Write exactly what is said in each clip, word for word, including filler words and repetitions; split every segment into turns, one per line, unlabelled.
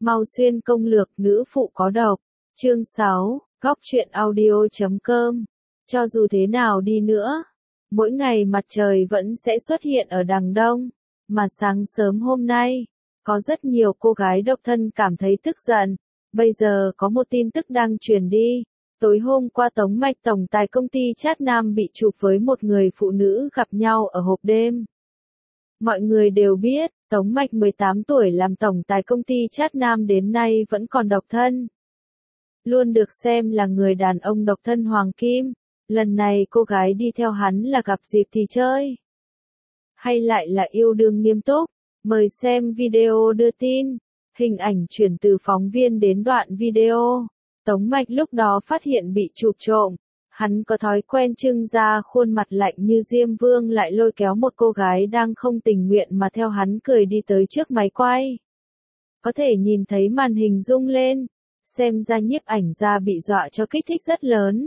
Mau xuyên công lược nữ phụ có độc. Chương sáu, góc truyện audio chấm com. Cho dù thế nào đi nữa, mỗi ngày mặt trời vẫn sẽ xuất hiện ở đằng đông, mà sáng sớm hôm nay, có rất nhiều cô gái độc thân cảm thấy tức giận. Bây giờ có một tin tức đang truyền đi. Tối hôm qua Tống Mạch tổng tài công ty Chat Nam bị chụp với một người phụ nữ gặp nhau ở hộp đêm. Mọi người đều biết, Tống Mạch mười tám tuổi làm tổng tài công ty Chat Nam đến nay vẫn còn độc thân. Luôn được xem là người đàn ông độc thân hoàng kim. Lần này cô gái đi theo hắn là gặp dịp thì chơi, hay lại là yêu đương nghiêm túc? Mời xem video đưa tin. Hình ảnh chuyển từ phóng viên đến đoạn video. Tống Mạch lúc đó phát hiện bị chụp trộm. Hắn có thói quen trưng ra khuôn mặt lạnh như Diêm Vương lại lôi kéo một cô gái đang không tình nguyện mà theo hắn cười đi tới trước máy quay. Có thể nhìn thấy màn hình rung lên. Xem ra nhiếp ảnh gia bị dọa cho kích thích rất lớn.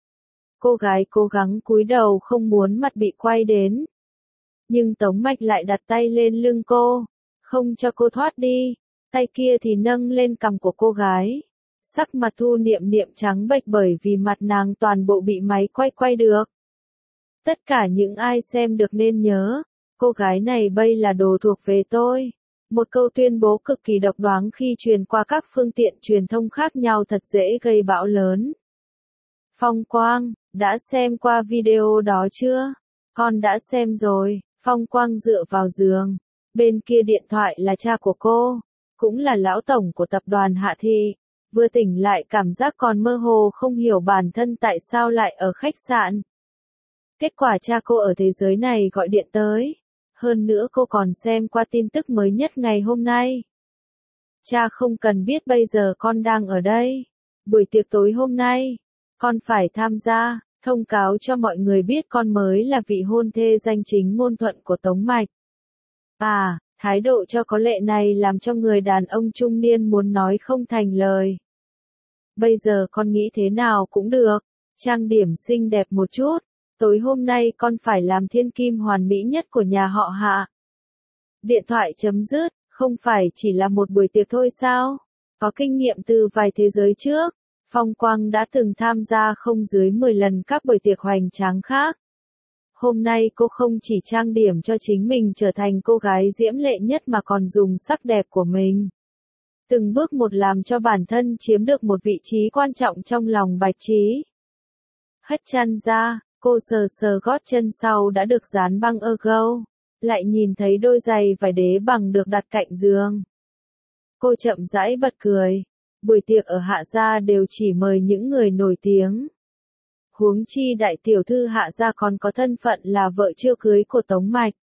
Cô gái cố gắng cúi đầu không muốn mặt bị quay đến. Nhưng Tống Mạch lại đặt tay lên lưng cô, không cho cô thoát đi. Tay kia thì nâng lên cằm của cô gái. Sắc mặt Thu Niệm Niệm trắng bệch bởi vì mặt nàng toàn bộ bị máy quay quay được. Tất cả những ai xem được nên nhớ, cô gái này bây là đồ thuộc về tôi. Một câu tuyên bố cực kỳ độc đoán khi truyền qua các phương tiện truyền thông khác nhau thật dễ gây bão lớn. Phong Quang, đã xem qua video đó chưa? Con đã xem rồi. Phong Quang dựa vào giường. Bên kia điện thoại là cha của cô, cũng là lão tổng của tập đoàn Hạ Thị. Vừa tỉnh lại cảm giác còn mơ hồ không hiểu bản thân tại sao lại ở khách sạn. Kết quả cha cô ở thế giới này gọi điện tới. Hơn nữa cô còn xem qua tin tức mới nhất ngày hôm nay. Cha không cần biết bây giờ con đang ở đây. Buổi tiệc tối hôm nay, con phải tham gia, thông cáo cho mọi người biết con mới là vị hôn thê danh chính ngôn thuận của Tống Mạch. À, thái độ cho có lệ này làm cho người đàn ông trung niên muốn nói không thành lời. Bây giờ con nghĩ thế nào cũng được, trang điểm xinh đẹp một chút, tối hôm nay con phải làm thiên kim hoàn mỹ nhất của nhà họ Hạ. Điện thoại chấm dứt, không phải chỉ là một buổi tiệc thôi sao? Có kinh nghiệm từ vài thế giới trước, Phong Quang đã từng tham gia không dưới mười lần các buổi tiệc hoành tráng khác. Hôm nay cô không chỉ trang điểm cho chính mình trở thành cô gái diễm lệ nhất mà còn dùng sắc đẹp của mình. Từng bước một làm cho bản thân chiếm được một vị trí quan trọng trong lòng Bạch Trí. Hất chăn ra, cô sờ sờ gót chân sau đã được dán băng ergo, lại nhìn thấy đôi giày vải đế bằng được đặt cạnh giường. Cô chậm rãi bật cười. Buổi tiệc ở Hạ gia đều chỉ mời những người nổi tiếng. Huống chi đại tiểu thư Hạ gia còn có thân phận là vợ chưa cưới của Tống Mạch.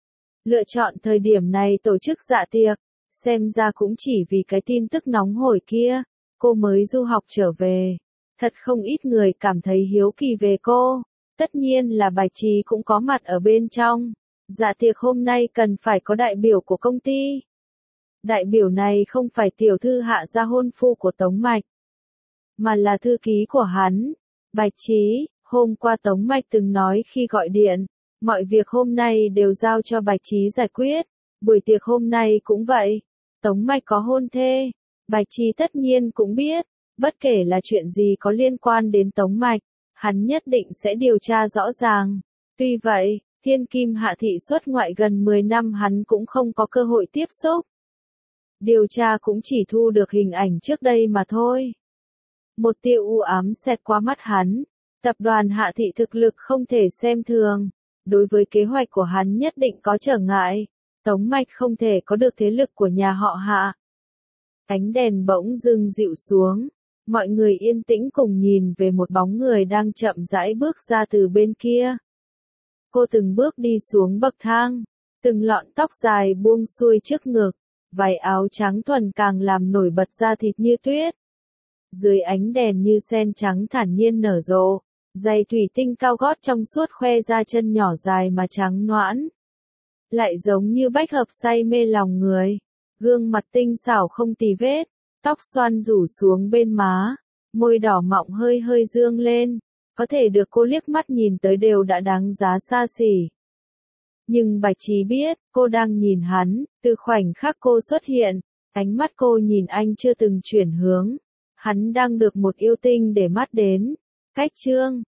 Lựa chọn thời điểm này tổ chức dạ tiệc, xem ra cũng chỉ vì cái tin tức nóng hổi kia, cô mới du học trở về. Thật không ít người cảm thấy hiếu kỳ về cô, tất nhiên là Bạch Trí cũng có mặt ở bên trong. Dạ tiệc hôm nay cần phải có đại biểu của công ty. Đại biểu này không phải tiểu thư Hạ gia hôn phu của Tống Mạch, mà là thư ký của hắn, Bạch Trí. Hôm qua Tống Mạch từng nói khi gọi điện, mọi việc hôm nay đều giao cho Bạch Trí giải quyết. Buổi tiệc hôm nay cũng vậy. Tống Mạch có hôn thê, Bạch Trí tất nhiên cũng biết. Bất kể là chuyện gì có liên quan đến Tống Mạch, hắn nhất định sẽ điều tra rõ ràng. Tuy vậy, thiên kim Hạ Thị xuất ngoại gần mười năm hắn cũng không có cơ hội tiếp xúc. Điều tra cũng chỉ thu được hình ảnh trước đây mà thôi. Một tia u ám xẹt qua mắt hắn. Tập đoàn Hạ Thị thực lực không thể xem thường. Đối với kế hoạch của hắn nhất định có trở ngại. Tống Mạch không thể có được thế lực của nhà họ Hạ. Ánh đèn bỗng dưng dịu xuống. Mọi người yên tĩnh cùng nhìn về một bóng người đang chậm rãi bước ra từ bên kia. Cô từng bước đi xuống bậc thang. Từng lọn tóc dài buông xuôi trước ngực. Váy áo trắng thuần càng làm nổi bật da thịt như tuyết. Dưới ánh đèn như sen trắng thản nhiên nở rộ, giày thủy tinh cao gót trong suốt khoe ra chân nhỏ dài mà trắng nõn. Lại giống như bách hợp say mê lòng người. Gương mặt tinh xảo không tì vết, tóc xoăn rủ xuống bên má, môi đỏ mọng hơi hơi dương lên. Có thể được cô liếc mắt nhìn tới đều đã đáng giá xa xỉ. Nhưng Bạch Trí biết, cô đang nhìn hắn, từ khoảnh khắc cô xuất hiện, Ánh mắt cô nhìn anh chưa từng chuyển hướng. Hắn đang được một yêu tinh để mắt đến. Cách chương